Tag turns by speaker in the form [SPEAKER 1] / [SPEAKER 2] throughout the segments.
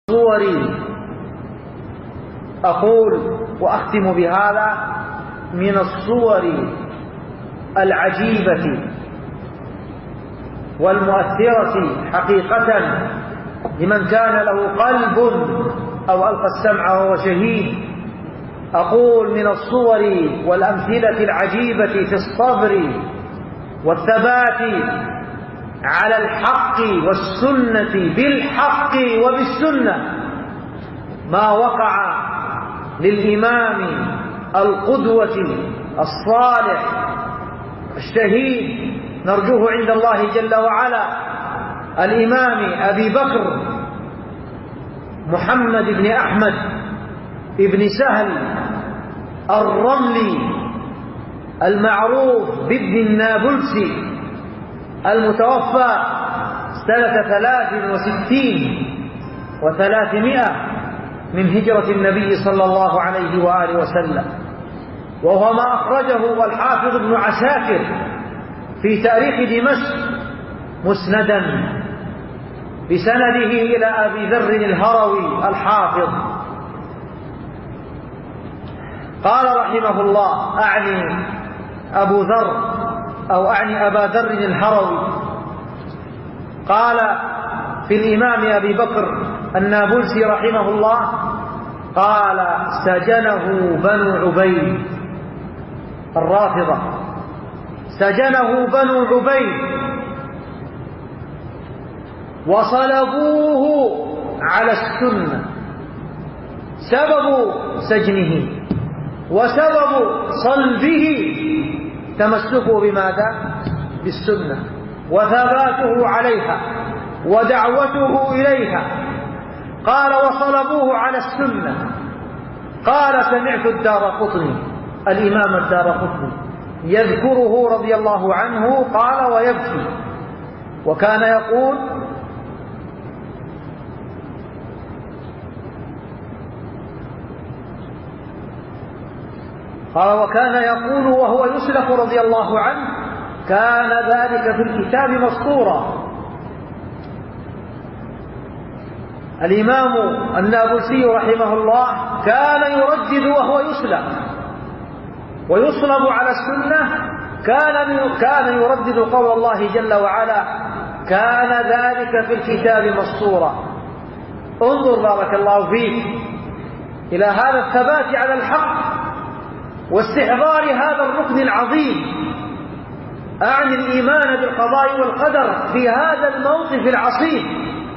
[SPEAKER 1] صوري. أقول وأختم بهذا: من الصور العجيبة والمؤثرة حقيقة لمن كان له قلب أو ألقى السمع وهو شهيد، أقول من الصور والأمثلة العجيبة في الصبر والثبات على الحق والسنة بالحق وبالسنة ما وقع للإمام القدوة الصالح الشهيد نرجوه عند الله جل وعلا الإمام أبي بكر محمد بن أحمد بن سهل الرملي المعروف بابن النابلسي المتوفى سنة 63 و300 من هجرة النبي صلى الله عليه وآله وسلم، وهو ما أخرجه الحافظ ابن عساكر في تاريخ دمشق مسندا بسنده إلى أبي ذر الهروي الحافظ. قال رحمه الله، أعني أبو ذر أو أعني أبا ذر الهروي، قال في الإمام أبي بكر النابلسي رحمه الله، قال: سجنه بنو عبيد الرافضة، سجنه بنو عبيد وصلبوه على السنة. سبب سجنه وسبب صلبه تمسكه بماذا؟ بالسنة وثباته عليها ودعوته إليها. قال: وصلبوه على السنة. قال: سمعت الدارقطني، الإمام الدارقطني يذكره رضي الله عنه، قال: ويبكي، وكان يقول: وهو يسلك رضي الله عنه: كان ذلك في الكتاب مسطورا. الإمام النابلسي رحمه الله كان يردد وهو يسلك ويصلب على السنة، كان يردد قول الله جل وعلا: كان ذلك في الكتاب مسطورا. انظر بارك الله فيك إلى هذا الثبات على الحق واستحضار هذا الركن العظيم، أعني الإيمان بالقضاء والقدر في هذا الموقف العصيب.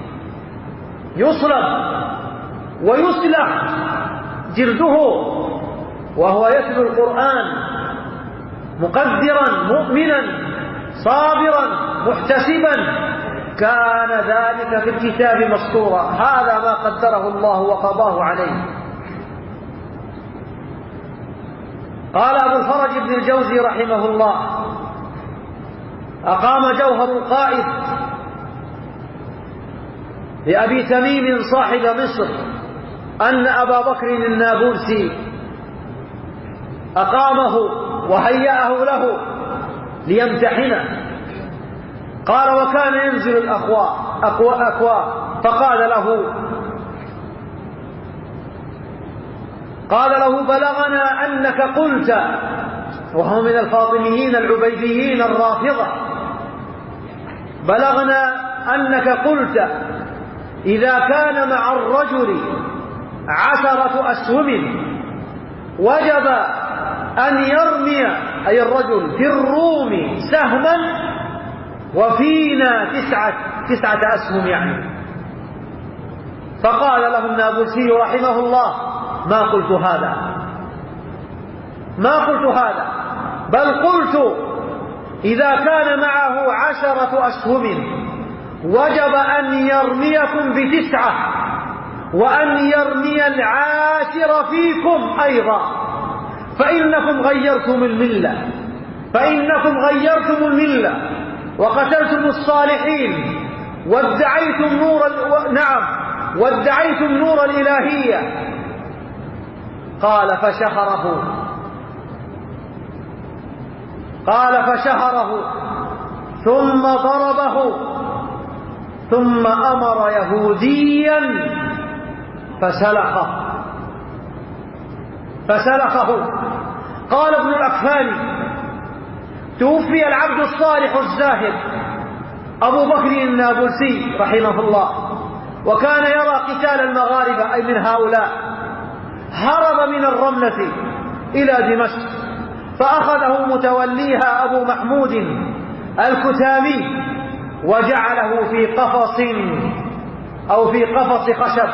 [SPEAKER 1] يصلب ويسلخ جلده وهو يتلو القرآن مقدرا مؤمنا صابرا محتسبا، كان ذلك في الكتاب مسطورا. هذا ما قدره الله وقضاه عليه. قال أبو الفرج بن الجوزي رحمه الله: أقام جوهر القائد لأبي تميم صاحب مصر أن أبا بكر النابلسي أقامه وهيأه له ليمتحنه. قال: وكان ينزل الأكواء قال له: بلغنا أنك قلت، وهو من الفاطميين العبيديين الرافضة، بلغنا أنك قلت: إذا كان مع الرجل 10 أسهم وجب أن يرمي، أي الرجل، في الروم سهما وفينا 9 أسهم يعني. فقال له النابلسي رحمه الله: ما قلت هذا، بل قلت: إذا كان معه 10 أسهم وجب أن يرميكم ب9 وأن يرمي 10 فيكم أيضا، فإنكم غيرتم الملة وقتلتم الصالحين وادعيتم نور الإلهية. قال: فشهره ثم ضربه، ثم أمر يهوديا فسلخه. قال ابن الأكفاني: توفي العبد الصالح الزاهد أبو بكر النابلسي رحمه الله، وكان يرى قتال المغاربة أي من هؤلاء، هرب من الرملة إلى دمشق، فأخذه متوليها أبو محمود الكتامي وجعله في قفص أو في قفص خشب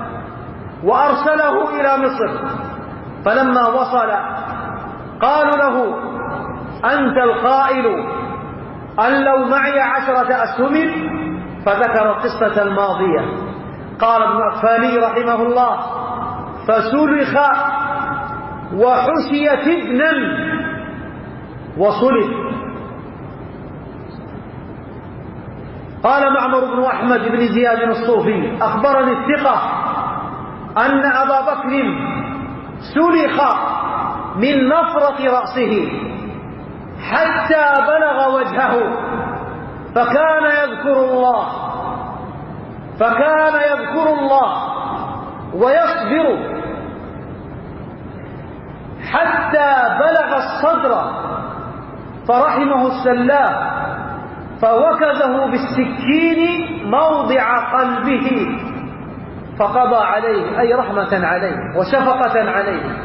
[SPEAKER 1] وأرسله إلى مصر. فلما وصل قالوا له: أنت القائل أن لو معي 10 أسهم، فذكر القصة الماضية. قال ابن الأكفاني رحمه الله: فسلخ وحشي ابنا وصلب. قال معمر بن أحمد بن زياد الصوفي: أخبرني الثقة أن أبا بكر سلخ من نفرة رأسه حتى بلغ وجهه، فكان يذكر الله ويصبر حتى بلغ الصدر، فرحمه السلاف فوكزه بالسكين موضع قلبه فقضى عليه، أي رحمة عليه وشفقة عليه.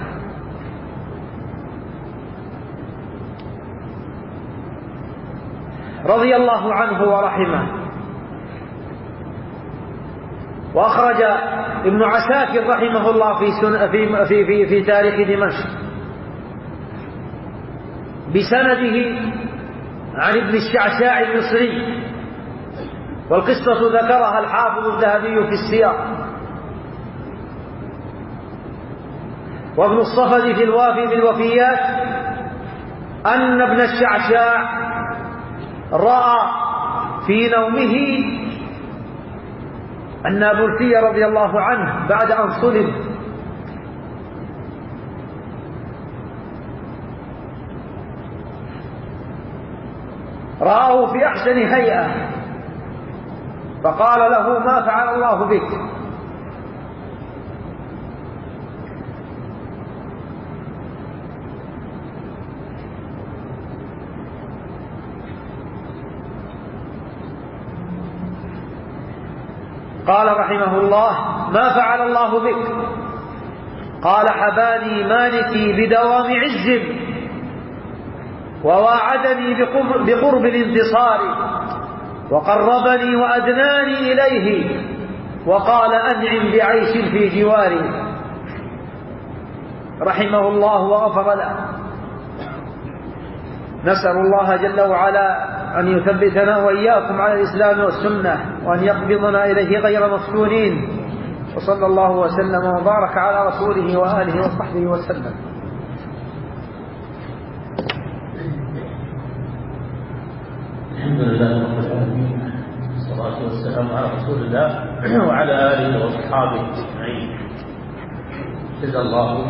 [SPEAKER 1] رضي الله عنه ورحمه. وأخرج ابن عساكر رحمه الله في تاريخ دمشق بسنده عن ابن الشعشاع المصري، والقصة ذكرها الحافظ الذهبي في السياق، وابن الصفد في الوافي بالوفيات أن ابن الشعشاع رأى في نومه النابلسي رضي الله عنه بعد أن صلب، رآه في أحسن هيئة، فقال له: ما فعل الله بك؟ قال رحمه الله: ما فعل الله بك؟ قال: حباني مالكي بدوام عز، وواعدني بقرب الانتصار، وقربني وأدناني إليه، وقال: أنعم بعيش في جواري. رحمه الله وغفر له. نسأل الله جل وعلا أن يثبتنا وإياكم على الإسلام والسنة، وأن يقبضنا إليه غير مفتونين. وصلى الله وسلم وبارك على رسوله وآله وصحبه وسلم.
[SPEAKER 2] الحمد لله رب العالمين، والصلاة والسلام على رسول الله وعلى آله وصحبه أجمعين. جزا الله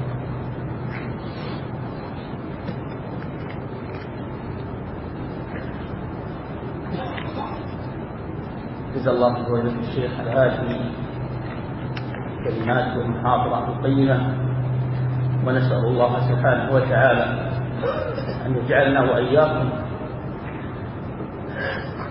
[SPEAKER 2] فضيلة الشيخ الهاشمي كلمات ومحاضرة القيمة، ونسأل الله سبحانه وتعالى أن يجعلنا وإياكم